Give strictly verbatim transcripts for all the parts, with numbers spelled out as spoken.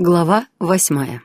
Глава восьмая.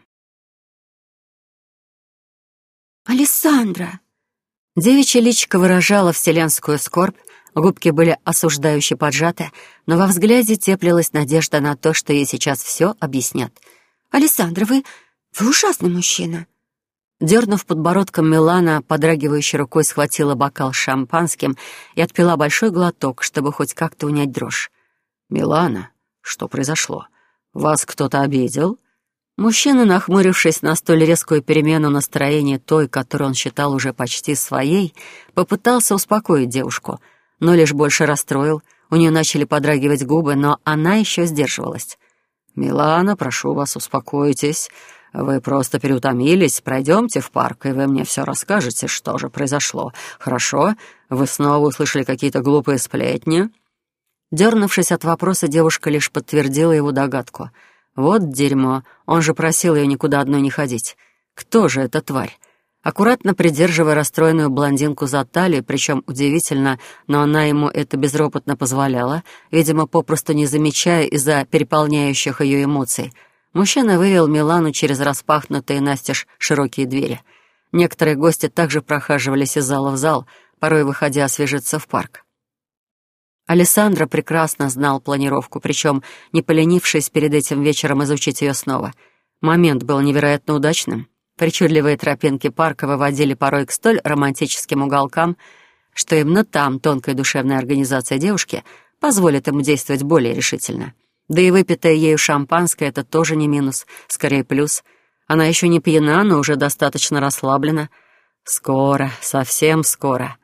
«Алессандра!» Девичье личико выражало вселенскую скорбь, губки были осуждающе поджаты, но во взгляде теплилась надежда на то, что ей сейчас все объяснят. «Алессандра, вы... вы ужасный мужчина!» Дернув подбородком, Милана, подрагивающей рукой, схватила бокал с шампанским и отпила большой глоток, чтобы хоть как-то унять дрожь. «Милана, что произошло? Вас кто-то обидел?» Мужчина, нахмурившись на столь резкую перемену настроения той, которую он считал уже почти своей, попытался успокоить девушку, но лишь больше расстроил. У нее начали подрагивать губы, но она еще сдерживалась. «Милана, прошу вас, успокойтесь. Вы просто переутомились. Пройдемте в парк, и вы мне все расскажете, что же произошло. Хорошо? Вы снова услышали какие-то глупые сплетни?» Дернувшись от вопроса, девушка лишь подтвердила его догадку. Вот дерьмо, он же просил ее никуда одной не ходить. Кто же эта тварь? Аккуратно придерживая расстроенную блондинку за талию, причем удивительно, но она ему это безропотно позволяла, видимо, попросту не замечая из-за переполняющих ее эмоций, мужчина вывел Милану через распахнутые настежь широкие двери. Некоторые гости также прохаживались из зала в зал, порой выходя освежиться в парк. Алессандро прекрасно знал планировку, причем не поленившись перед этим вечером изучить ее снова. Момент был невероятно удачным. Причудливые тропинки парка выводили порой к столь романтическим уголкам, что именно там тонкая душевная организация девушки позволит ему действовать более решительно. Да и выпитое ею шампанское — это тоже не минус, скорее плюс. Она еще не пьяна, но уже достаточно расслаблена. Скоро, совсем скоро.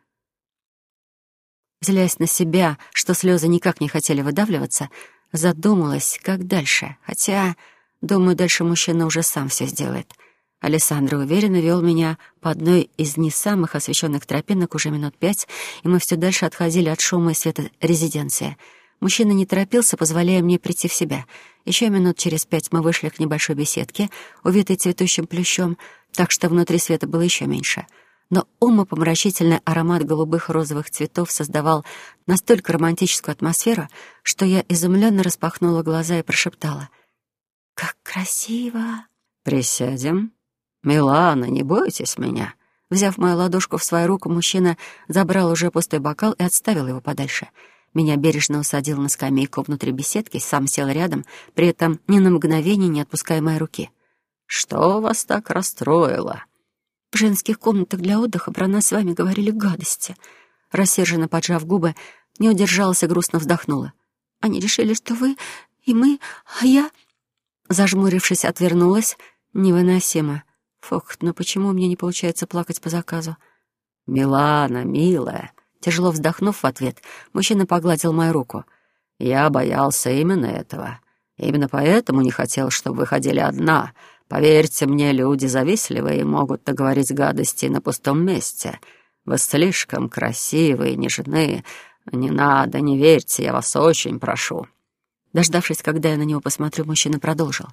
Злясь на себя, что слезы никак не хотели выдавливаться, задумалась, как дальше. Хотя, думаю, дальше мужчина уже сам все сделает. Алессандро уверенно вел меня по одной из не самых освещенных тропинок уже минут пять, и мы все дальше отходили от шума и света резиденции. Мужчина не торопился, позволяя мне прийти в себя. Еще минут через пять мы вышли к небольшой беседке, увитой цветущим плющом, так что внутри света было еще меньше. Но умопомрачительный аромат голубых розовых цветов создавал настолько романтическую атмосферу, что я изумленно распахнула глаза и прошептала: «Как красиво!» «Присядем. Милана, не бойтесь меня». Взяв мою ладошку в свою руку, мужчина забрал уже пустой бокал и отставил его подальше. Меня бережно усадил на скамейку внутри беседки, сам сел рядом, при этом ни на мгновение не отпуская моей руки. «Что вас так расстроило?» «В женских комнатах для отдыха про нас с вами говорили гадости». Рассерженно поджав губы, не удержалась и грустно вздохнула. «Они решили, что вы и мы, а я...» Зажмурившись, отвернулась. Невыносимо. Фух, но почему мне не получается плакать по заказу? «Милана, милая...» Тяжело вздохнув в ответ, мужчина погладил мою руку. «Я боялся именно этого. Именно поэтому не хотел, чтобы вы ходили одна. Поверьте мне, люди завистливые и могут наговорить гадости на пустом месте. Вы слишком красивые, нежны. Не надо, не верьте, я вас очень прошу». Дождавшись, когда я на него посмотрю, мужчина продолжил.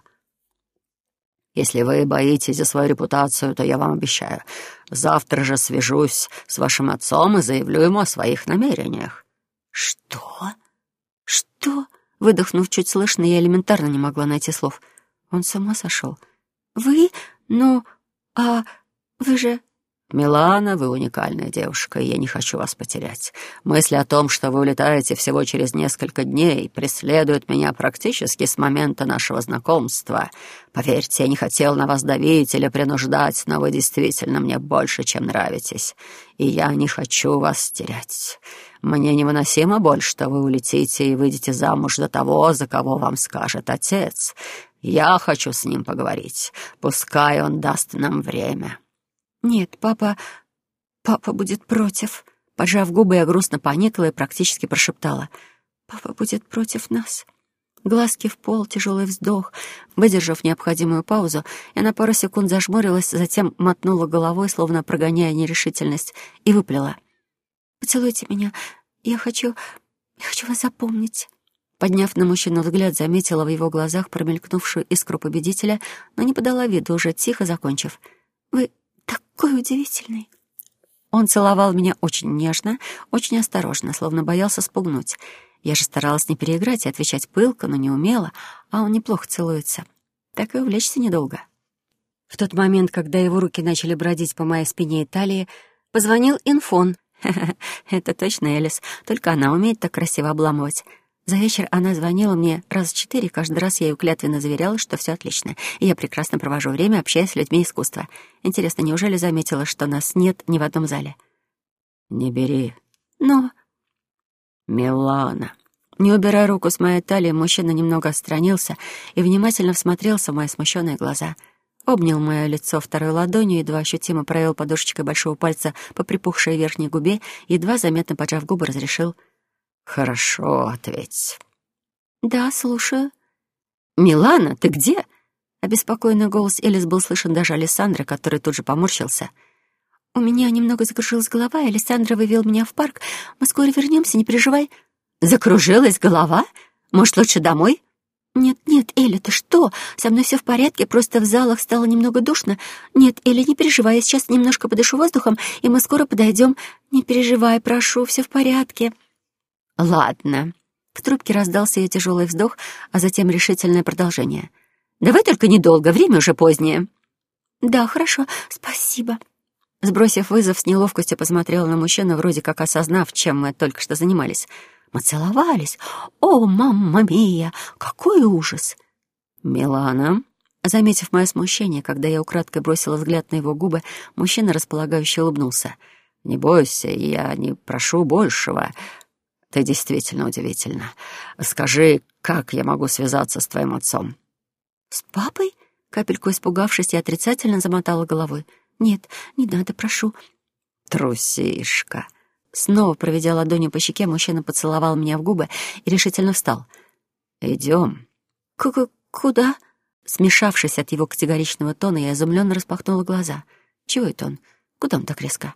«Если вы боитесь за свою репутацию, то я вам обещаю, завтра же свяжусь с вашим отцом и заявлю ему о своих намерениях». «Что? Что?» Выдохнув чуть слышно, я элементарно не могла найти слов. Он с ума сошел. «Вы? Ну, а вы же...» «Милана, вы уникальная девушка, и я не хочу вас потерять. Мысль о том, что вы улетаете всего через несколько дней, преследует меня практически с момента нашего знакомства. Поверьте, я не хотел на вас давить или принуждать, но вы действительно мне больше, чем нравитесь, и я не хочу вас терять. Мне невыносимо боль, что вы улетите и выйдете замуж за того, за кого вам скажет отец. Я хочу с ним поговорить, пускай он даст нам время». «Нет, папа... папа будет против». Поджав губы, я грустно поникла и практически прошептала: «Папа будет против нас». Глазки в пол, тяжелый вздох. Выдержав необходимую паузу, я на пару секунд зажмурилась, затем мотнула головой, словно прогоняя нерешительность, и выплела: «Поцелуйте меня. Я хочу... я хочу вас запомнить». Подняв на мужчину взгляд, заметила в его глазах промелькнувшую искру победителя, но не подала виду, уже тихо закончив: «Вы такой удивительный». Он целовал меня очень нежно, очень осторожно, словно боялся спугнуть. Я же старалась не переиграть и отвечать пылко, но не умела, а он неплохо целуется. так и увлечься недолго. В тот момент, когда его руки начали бродить по моей спине и талии, позвонил Инфон. Это точно Элис, только она умеет так красиво обламывать. За вечер она звонила мне раз четыре, каждый раз я ей клятвенно заверяла, что все отлично, и я прекрасно провожу время, общаясь с людьми искусства. Интересно, неужели заметила, что нас нет ни в одном зале? «Не бери». «Но...» «Милана». Не убирая руку с моей талии, мужчина немного отстранился и внимательно всмотрелся в мои смущенные глаза. Обнял мое лицо второй ладонью, едва ощутимо провел подушечкой большого пальца по припухшей верхней губе, едва заметно поджав губы, разрешил: «Хорошо, ответь». «Да, слушаю». «Милана, ты где?» Обеспокоенный голос Элис был слышен даже Александра, который тут же поморщился. «У меня немного закружилась голова, и Александра вывел меня в парк. Мы скоро вернемся, не переживай». «Закружилась голова? Может, лучше домой?» «Нет-нет, Элли, ты что? Со мной все в порядке, просто в залах стало немного душно. Нет, Элли, не переживай, я сейчас немножко подышу воздухом, и мы скоро подойдем. Не переживай, прошу, все в порядке». «Ладно». В трубке раздался ее тяжелый вздох, а затем решительное продолжение. «Давай только недолго, время уже позднее». «Да, хорошо, спасибо». Сбросив вызов, с неловкостью посмотрела на мужчину, вроде как осознав, чем мы только что занимались. Мы целовались. О, мамма мия, какой ужас! «Милана». Заметив мое смущение, когда я украдкой бросила взгляд на его губы, мужчина располагающе улыбнулся. «Не бойся, я не прошу большего. Ты действительно удивительна. Скажи, как я могу связаться с твоим отцом?» «С папой?» Капельку испугавшись, я отрицательно замотала головой. «Нет, не надо, прошу». «Трусишка». Снова проведя ладонью по щеке, мужчина поцеловал меня в губы и решительно встал. «Идем». «Куда?» Смешавшись от его категоричного тона, я изумленно распахнула глаза. Чего это он? Куда он так резко?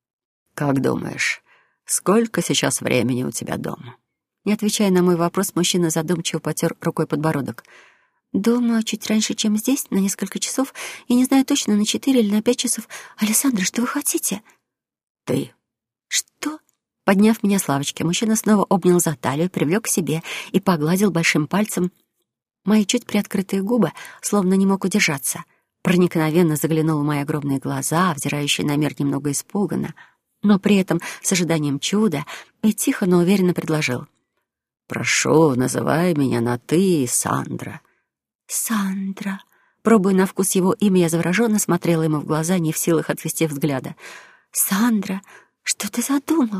«Как думаешь, сколько сейчас времени у тебя дома?» Не отвечая на мой вопрос, мужчина задумчиво потер рукой подбородок. «Думаю, чуть раньше, чем здесь, на несколько часов. Я не знаю точно, на четыре или на пять часов. Александра, что вы хотите?» «Ты». «Что?» Подняв меня с лавочки, мужчина снова обнял за талию, привлек к себе и погладил большим пальцем мои чуть приоткрытые губы, словно не мог удержаться. Проникновенно заглянул в мои огромные глаза, взирающие на мир немного испуганно, но при этом с ожиданием чуда, и тихо, но уверенно предложил: «Прошу, называй меня на «ты», Сандра». «Сандра». Пробуя на вкус его имя, я завороженно смотрела ему в глаза, не в силах отвести взгляда. «Сандра, что ты задумал?»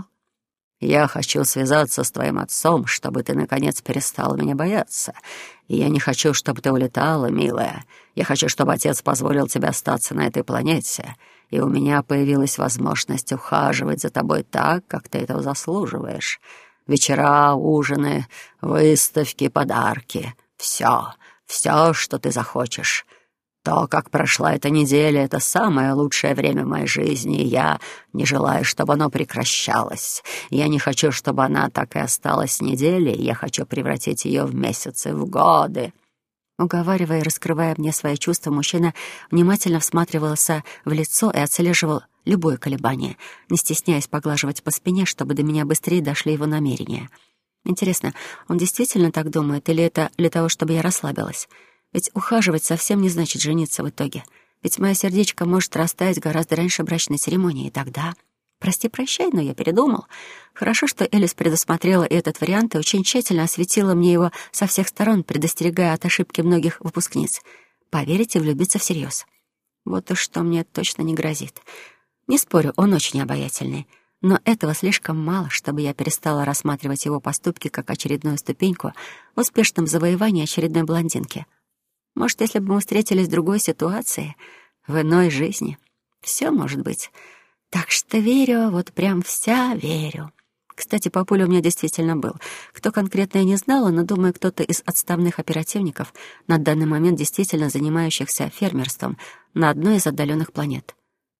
«Я хочу связаться с твоим отцом, чтобы ты, наконец, перестала меня бояться. И я не хочу, чтобы ты улетала, милая. Я хочу, чтобы отец позволил тебе остаться на этой планете, и у меня появилась возможность ухаживать за тобой так, как ты этого заслуживаешь. Вечера, ужины, выставки, подарки — все, все, что ты захочешь. То, как прошла эта неделя, — это самое лучшее время в моей жизни, и я не желаю, чтобы оно прекращалось. Я не хочу, чтобы она так и осталась неделей, я хочу превратить ее в месяцы, в годы». Уговаривая и раскрывая мне свои чувства, мужчина внимательно всматривался в лицо и отслеживал любое колебание, не стесняясь поглаживать по спине, чтобы до меня быстрее дошли его намерения. Интересно, он действительно так думает, или это для того, чтобы я расслабилась? Ведь ухаживать совсем не значит жениться в итоге. Ведь мое сердечко может растаять гораздо раньше брачной церемонии, и тогда... Прости-прощай, но я передумал. Хорошо, что Элис предусмотрела этот вариант и очень тщательно осветила мне его со всех сторон, предостерегая от ошибки многих выпускниц. Поверить и влюбиться всерьез. Вот уж что мне точно не грозит. Не спорю, он очень обаятельный. Но этого слишком мало, чтобы я перестала рассматривать его поступки как очередную ступеньку в успешном завоевании очередной блондинки. Может, если бы мы встретились в другой ситуации, в иной жизни, все может быть. Так что верю, вот прям вся верю. Кстати, папуля у меня действительно был. Кто конкретно, я не знала, но, думаю, кто-то из отставных оперативников, на данный момент действительно занимающихся фермерством на одной из отдаленных планет.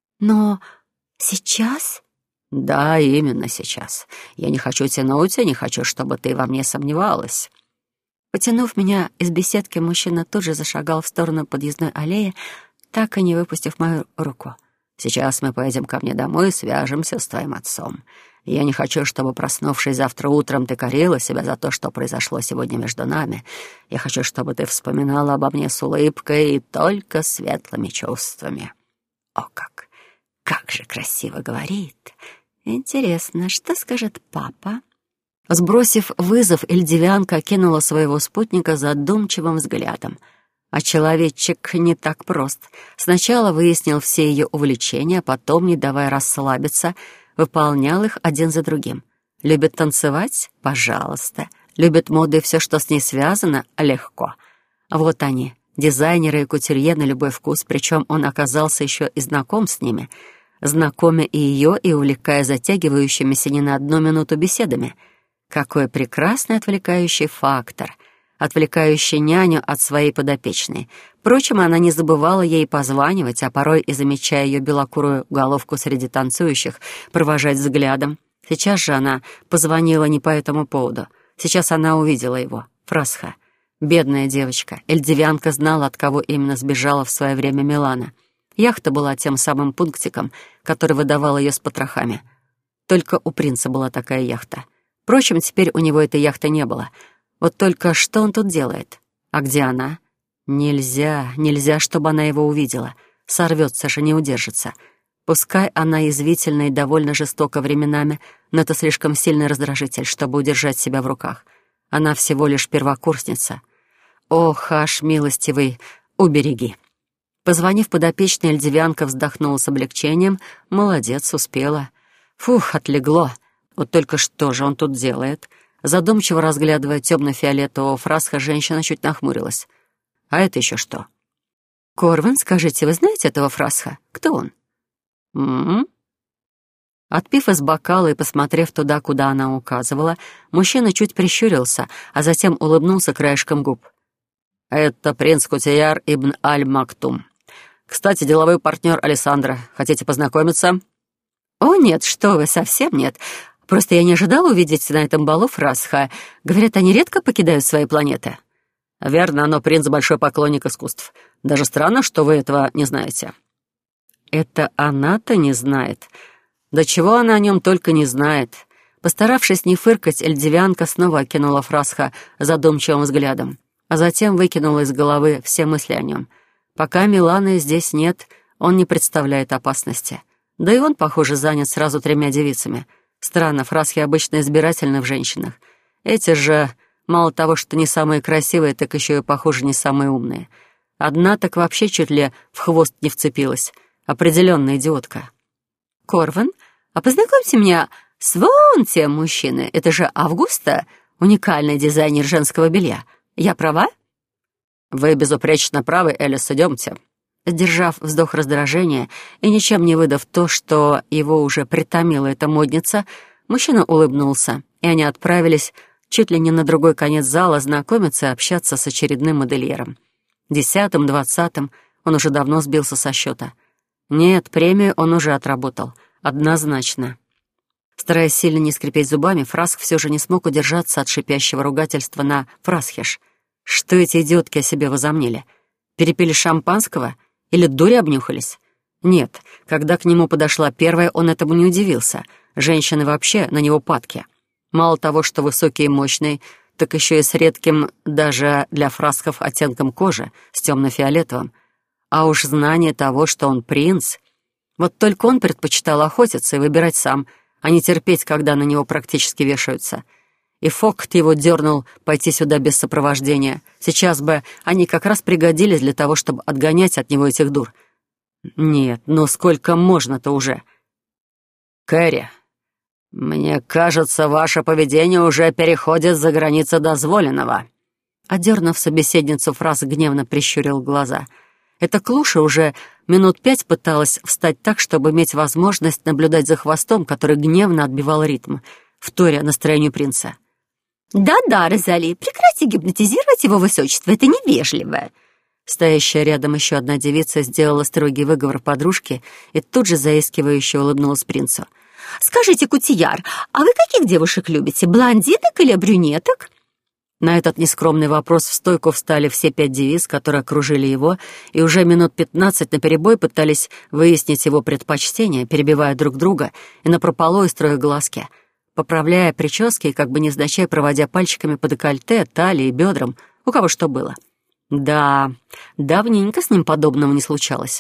Но сейчас... «Да, именно сейчас. Я не хочу тянуть, я не хочу, чтобы ты во мне сомневалась». Потянув меня из беседки, мужчина тут же зашагал в сторону подъездной аллеи, так и не выпустив мою руку. «Сейчас мы поедем ко мне домой и свяжемся с твоим отцом. Я не хочу, чтобы, проснувшись завтра утром, ты корила себя за то, что произошло сегодня между нами. Я хочу, чтобы ты вспоминала обо мне с улыбкой и только светлыми чувствами». О, как! Как же красиво говорит! Интересно, что скажет папа? Сбросив вызов, Эльдивианка окинула своего спутника задумчивым взглядом. А человечек не так прост. Сначала выяснил все ее увлечения, потом, не давая расслабиться, выполнял их один за другим. Любит танцевать? Пожалуйста. Любит моды и все, что с ней связано? Легко. Вот они, дизайнеры и кутюрье на любой вкус, причем он оказался еще и знаком с ними, знакомя и ее, и увлекая затягивающимися не на одну минуту беседами. Какой прекрасный отвлекающий фактор, отвлекающий няню от своей подопечной. Впрочем, она не забывала ей позванивать, а порой и, замечая ее белокурую головку среди танцующих, провожать взглядом. Сейчас же она позвонила не по этому поводу. Сейчас она увидела его, Фрасха. Бедная девочка. Эльдивианка знала, от кого именно сбежала в свое время Милана. Яхта была тем самым пунктиком, который выдавал ее с потрохами. Только у принца была такая яхта. Впрочем, теперь у него этой яхты не было. Вот только что он тут делает? А где она? Нельзя, нельзя, чтобы она его увидела. Сорвется же, не удержится. Пускай она язвительна и довольно жестока временами, но это слишком сильный раздражитель, чтобы удержать себя в руках. Она всего лишь первокурсница. Ох, аж, милостивый, убереги. Позвонив подопечной, Эльдивианка вздохнула с облегчением. Молодец, успела. Фух, отлегло. Вот только что же он тут делает? Задумчиво разглядывая темно-фиолетового Фрасха, женщина чуть нахмурилась. А это еще что? «Корвин, скажите, вы знаете этого Фрасха? Кто он?» «М-м-м». Отпив из бокала и посмотрев туда, куда она указывала, мужчина чуть прищурился, а затем улыбнулся краешком губ. «Это принц Кутияр ибн Аль-Мактум. Кстати, деловой партнер Алессандро. Хотите познакомиться?» «О, нет, что вы, совсем нет. Просто я не ожидала увидеть на этом балу Фрасха. Говорят, они редко покидают свои планеты». «Верно, но принц большой поклонник искусств. Даже странно, что вы этого не знаете». «Это она-то не знает. Да чего она о нем только не знает». Постаравшись не фыркать, Эльдивианка снова окинула Фрасха задумчивым взглядом, а затем выкинула из головы все мысли о нем. Пока Миланы здесь нет, он не представляет опасности. Да и он, похоже, занят сразу тремя девицами. Странно, Фрасхи обычно избирательны в женщинах. Эти же, мало того, что не самые красивые, так еще и, похоже, не самые умные. Одна так вообще чуть ли в хвост не вцепилась. Определенная идиотка. «Корвин, а познакомьте меня с вон тем мужчиной. Это же Августа, уникальный дизайнер женского белья. Я права?» «Вы безупречно правы, Элис, идемте». Сдержав вздох раздражения и ничем не выдав то, что его уже притомила эта модница, мужчина улыбнулся, и они отправились чуть ли не на другой конец зала знакомиться и общаться с очередным модельером. Десятым, двадцатым он уже давно сбился со счета. Нет, премию он уже отработал. Однозначно. Стараясь сильно не скрипеть зубами, Фраск все же не смог удержаться от шипящего ругательства на фрасхеш. Что эти идиотки о себе возомнили? Перепили шампанского? Или дури обнюхались? Нет, когда к нему подошла первая, он этому не удивился. Женщины вообще на него падки. Мало того, что высокий и мощный, так еще и с редким, даже для фрасков, оттенком кожи, с темно-фиолетовым. А уж знание того, что он принц. Вот только он предпочитал охотиться и выбирать сам, а не терпеть, когда на него практически вешаются. И Фокт его дернул пойти сюда без сопровождения. Сейчас бы они как раз пригодились для того, чтобы отгонять от него этих дур. Нет, ну сколько можно-то уже? «Кэрри, мне кажется, ваше поведение уже переходит за границы дозволенного». Одернув собеседницу, Фрас гневно прищурил глаза. Эта клуша уже минут пять пыталась встать так, чтобы иметь возможность наблюдать за хвостом, который гневно отбивал ритм, вторя настроению принца. «Да-да, Розали, прекрати гипнотизировать его высочество, это невежливо». Стоящая рядом еще одна девица сделала строгий выговор подружке и тут же заискивающе улыбнулась принцу. «Скажите, Кутияр, а вы каких девушек любите, блондинок или брюнеток?» На этот нескромный вопрос в стойку встали все пять девиц, которые окружили его, и уже минут пятнадцать наперебой пытались выяснить его предпочтения, перебивая друг друга и напропалую строя глазки, поправляя прически и как бы невзначай проводя пальчиками по декольте, талии и бедрам, у кого что было. Да, давненько с ним подобного не случалось.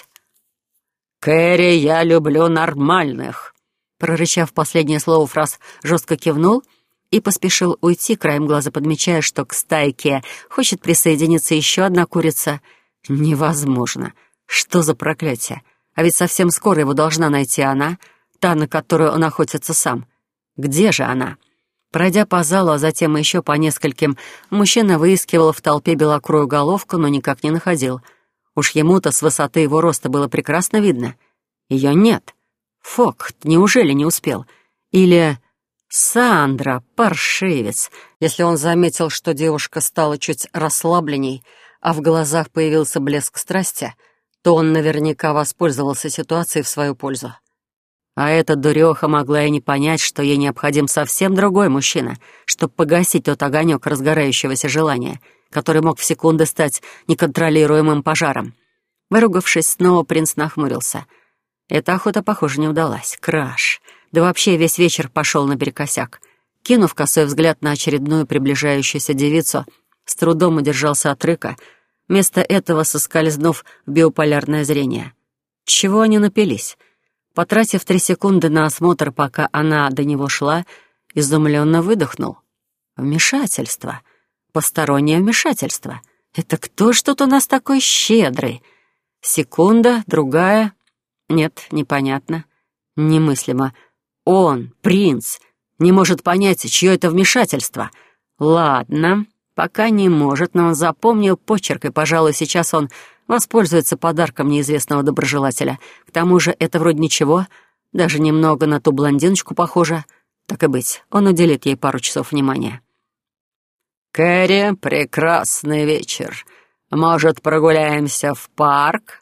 «Кэрри, я люблю нормальных», — прорычав последнее слово фраз, жестко кивнул и поспешил уйти, краем глаза подмечая, что к стайке хочет присоединиться еще одна курица. Невозможно. Что за проклятие? А ведь совсем скоро его должна найти она, та, на которую он охотится сам. Где же она? Пройдя по залу, а затем еще по нескольким, мужчина выискивал в толпе белокрою головку, но никак не находил. Уж ему-то с высоты его роста было прекрасно видно. Ее нет. Фок, неужели не успел? Или... Сандра, паршивец. Если он заметил, что девушка стала чуть расслабленней, а в глазах появился блеск страсти, то он наверняка воспользовался ситуацией в свою пользу. А эта дуреха могла и не понять, что ей необходим совсем другой мужчина, чтобы погасить тот огонек разгорающегося желания, который мог в секунды стать неконтролируемым пожаром. Выругавшись, снова принц нахмурился. Эта охота, похоже, не удалась. Краш. Да вообще весь вечер пошел наперекосяк. Кинув косой взгляд на очередную приближающуюся девицу, с трудом удержался от рыка, вместо этого соскользнув в биополярное зрение. Чего они напились? Потратив три секунды на осмотр, пока она до него шла, изумленно выдохнул. Вмешательство. Постороннее вмешательство. Это кто ж тут у нас такой щедрый? Секунда, другая. Нет, непонятно. Немыслимо. Он, принц, не может понять, чье это вмешательство. Ладно, пока не может, но он запомнил почерк, и, пожалуй, сейчас он воспользуется подарком неизвестного доброжелателя. К тому же это вроде ничего, даже немного на ту блондиночку похоже. Так и быть, он уделит ей пару часов внимания. «Кэрри, прекрасный вечер. Может, прогуляемся в парк?»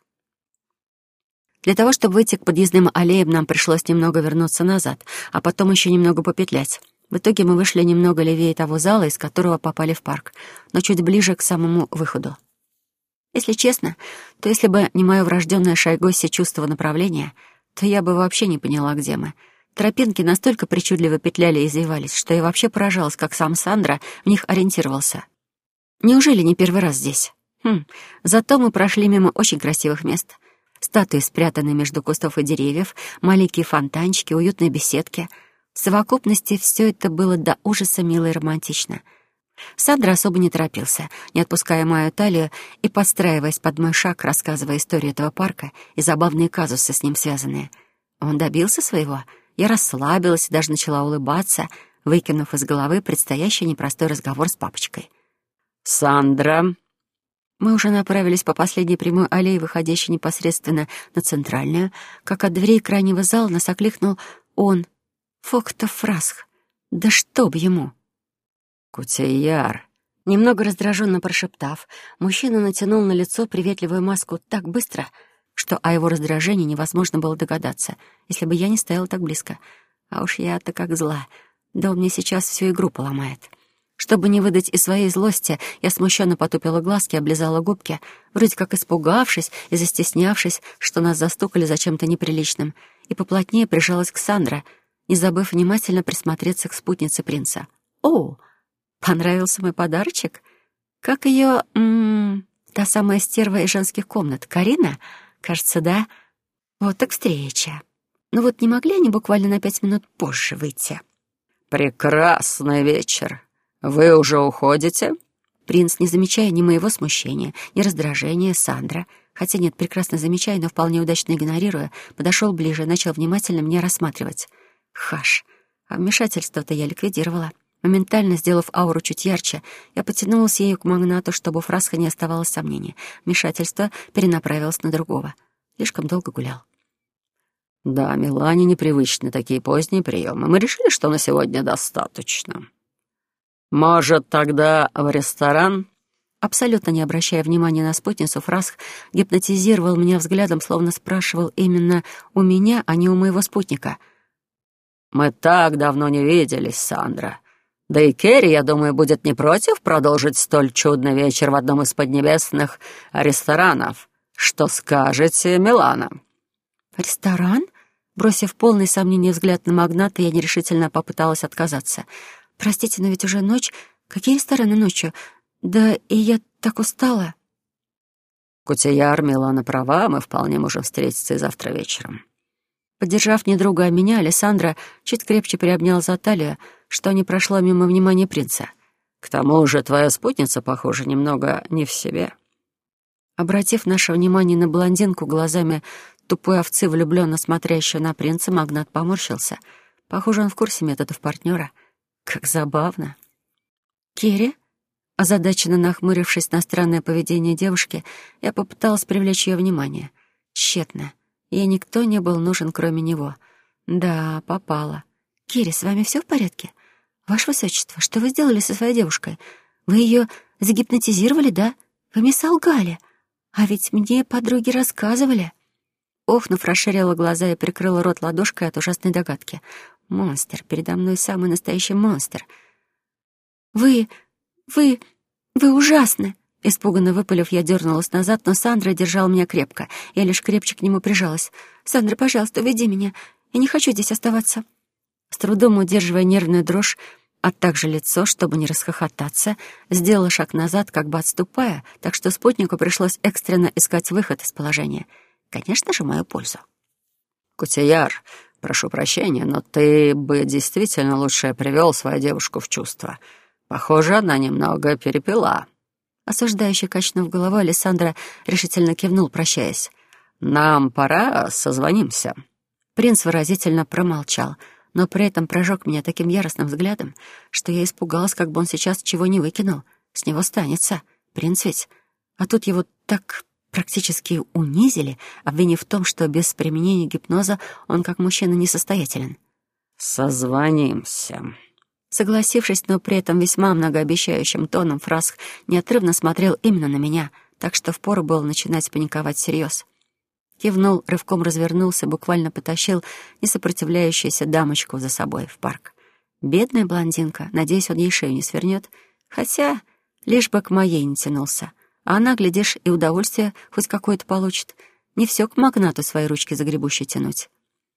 Для того, чтобы выйти к подъездным аллеям, нам пришлось немного вернуться назад, а потом еще немного попетлять. В итоге мы вышли немного левее того зала, из которого попали в парк, но чуть ближе к самому выходу. Если честно, то если бы не мое врожденное Шайгоси чувство направления, то я бы вообще не поняла, где мы. Тропинки настолько причудливо петляли и извивались, что я вообще поражалась, как сам Сандра в них ориентировался. Неужели не первый раз здесь? Хм, зато мы прошли мимо очень красивых мест. Статуи, спрятанные между кустов и деревьев, маленькие фонтанчики, уютные беседки. В совокупности все это было до ужаса мило и романтично. Сандра особо не торопился, не отпуская мою талию и подстраиваясь под мой шаг, рассказывая историю этого парка и забавные казусы с ним связанные. Он добился своего. Я расслабилась и даже начала улыбаться, выкинув из головы предстоящий непростой разговор с папочкой. «Сандра...» Мы уже направились по последней прямой аллее, выходящей непосредственно на центральную, как от дверей крайнего зала нас окликнул он. Фокта Фрасх. Да чтоб ему! «Кутияр!» Немного раздраженно прошептав, мужчина натянул на лицо приветливую маску так быстро, что о его раздражении невозможно было догадаться, если бы я не стояла так близко. А уж я-то как зла. Да он мне сейчас всю игру поломает. Чтобы не выдать и своей злости, я смущенно потупила глазки, облизала губки, вроде как испугавшись и застеснявшись, что нас застукали за чем-то неприличным, и поплотнее прижалась к Сандре, не забыв внимательно присмотреться к спутнице принца. «О, понравился мой подарочек? Как ее... М-м, та самая стерва из женских комнат, Карина? Кажется, да? Вот так встреча. Ну вот не могли они буквально на пять минут позже выйти?» «Прекрасный вечер. Вы уже уходите?» Принц, не замечая ни моего смущения, ни раздражения, Сандра, хотя нет, прекрасно замечая, но вполне удачно игнорируя, подошел ближе и начал внимательно меня рассматривать. Хаш, а вмешательство-то я ликвидировала. Моментально сделав ауру чуть ярче, я потянулась ею к магнату, чтобы у Фрасха не оставалось сомнений. Вмешательство перенаправилось на другого. Слишком долго гулял. «Да, Милане непривычны такие поздние приемы. Мы решили, что на сегодня достаточно. Может, тогда в ресторан?» Абсолютно не обращая внимания на спутницу, Фрасх гипнотизировал меня взглядом, словно спрашивал именно у меня, а не у моего спутника. «Мы так давно не виделись, Сандра. Да и Керри, я думаю, будет не против продолжить столь чудный вечер в одном из поднебесных ресторанов. Что скажете, Милана?» «Ресторан?» Бросив полный сомнения взгляд на магната, я нерешительно попыталась отказаться. «Простите, но ведь уже ночь. Какие рестораны ночью? Да и я так устала». «Кутияр, Милана права, мы вполне можем встретиться и завтра вечером». Поддержав не друга, а меня, Алессандро чуть крепче приобнял за талию, что не прошло мимо внимания принца. «К тому же твоя спутница, похоже, немного не в себе». Обратив наше внимание на блондинку глазами тупой овцы, влюбленно смотрящую на принца, магнат поморщился. Похоже, он в курсе методов партнера. Как забавно. «Керри?» Озадаченно нахмурившись на странное поведение девушки, я попыталась привлечь ее внимание. Тщетно. Ей никто не был нужен, кроме него. Да, попала. «Керри, с вами все в порядке? Ваше Высочество, что вы сделали со своей девушкой? Вы ее загипнотизировали, да? Вы мне солгали. А ведь мне подруги рассказывали». Охнув, расширила глаза и прикрыла рот ладошкой от ужасной догадки. «Монстр. Передо мной самый настоящий монстр. Вы... вы... вы ужасны!» Испуганно выпалив, я дернулась назад, но Сандра держал меня крепко. Я лишь крепче к нему прижалась. «Сандра, пожалуйста, уведи меня. Я не хочу здесь оставаться». С трудом удерживая нервную дрожь, а также лицо, чтобы не расхохотаться, сделала шаг назад, как бы отступая, так что спутнику пришлось экстренно искать выход из положения. Конечно же, в мою пользу. «Кутияр, прошу прощения, но ты бы действительно лучше привел свою девушку в чувство. Похоже, она немного перепила». Осуждающе качнув головой, Алессандро решительно кивнул, прощаясь. «Нам пора, созвонимся». Принц выразительно промолчал, но при этом прожег меня таким яростным взглядом, что я испугалась, как бы он сейчас чего не выкинул. С него станется. Принц ведь. А тут его так практически унизили, обвинив в том, что без применения гипноза он как мужчина несостоятелен. «Созвонимся». Согласившись, но при этом весьма многообещающим тоном, Фрасх неотрывно смотрел именно на меня, так что впору было начинать паниковать всерьез. Кивнул, рывком развернулся, буквально потащил несопротивляющуюся дамочку за собой в парк. Бедная блондинка, надеюсь, он ей шею не свернет. Хотя, лишь бы к моей не тянулся. А она, глядишь, и удовольствие хоть какое-то получит. Не все к магнату свои ручки загребущие тянуть.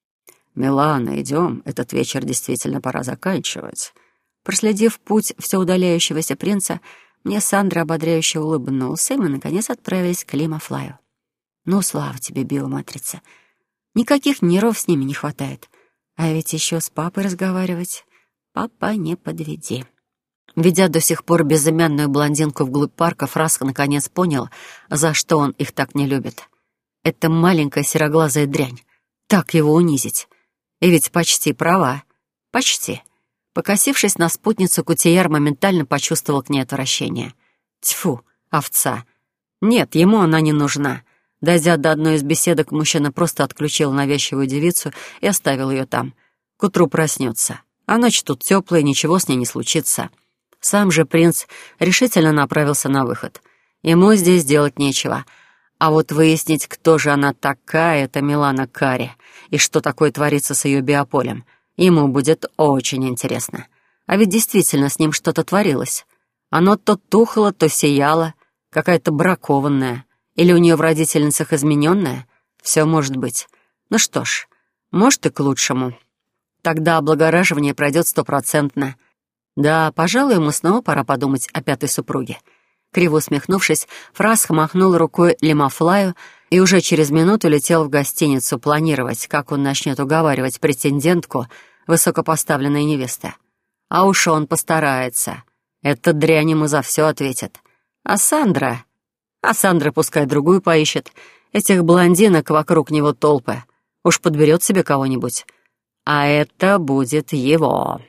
«Милана, идем. Этот вечер действительно пора заканчивать». Проследив путь все удаляющегося принца, мне Сандра ободряюще улыбнулся, и мы, наконец, отправились к Лимафлаю. Ну, слава тебе, биоматрица. Никаких нервов с ними не хватает. А ведь еще с папой разговаривать. Папа, не подведи. Ведя до сих пор безымянную блондинку вглубь парка, Фраск наконец понял, за что он их так не любит. Это маленькая сероглазая дрянь. Так его унизить. И ведь почти права. Почти. Покосившись на спутницу, Кутияр моментально почувствовал к ней отвращение. Тьфу, овца. Нет, ему она не нужна. Дойдя до одной из беседок, мужчина просто отключил навязчивую девицу и оставил ее там. К утру проснется. А ночь тут теплая, ничего с ней не случится. Сам же принц решительно направился на выход. Ему здесь делать нечего. А вот выяснить, кто же она такая, это Милана Карри, и что такое творится с ее биополем, ему будет очень интересно. А ведь действительно с ним что-то творилось. Оно то тухло, то сияло, какая-то бракованная. Или у нее в родительницах измененная? Все может быть. Ну что ж, может и к лучшему. Тогда облагораживание пройдет стопроцентно. Да, пожалуй, ему снова пора подумать о пятой супруге. Криво усмехнувшись, Фрасх махнул рукой Лимафлаю и уже через минуту летел в гостиницу планировать, как он начнет уговаривать претендентку высокопоставленной невесты. А уж он постарается. Эта дрянь ему за все ответит. А Сандра... А Сандра пускай другую поищет. Этих блондинок вокруг него толпы. Уж подберет себе кого-нибудь. А это будет его.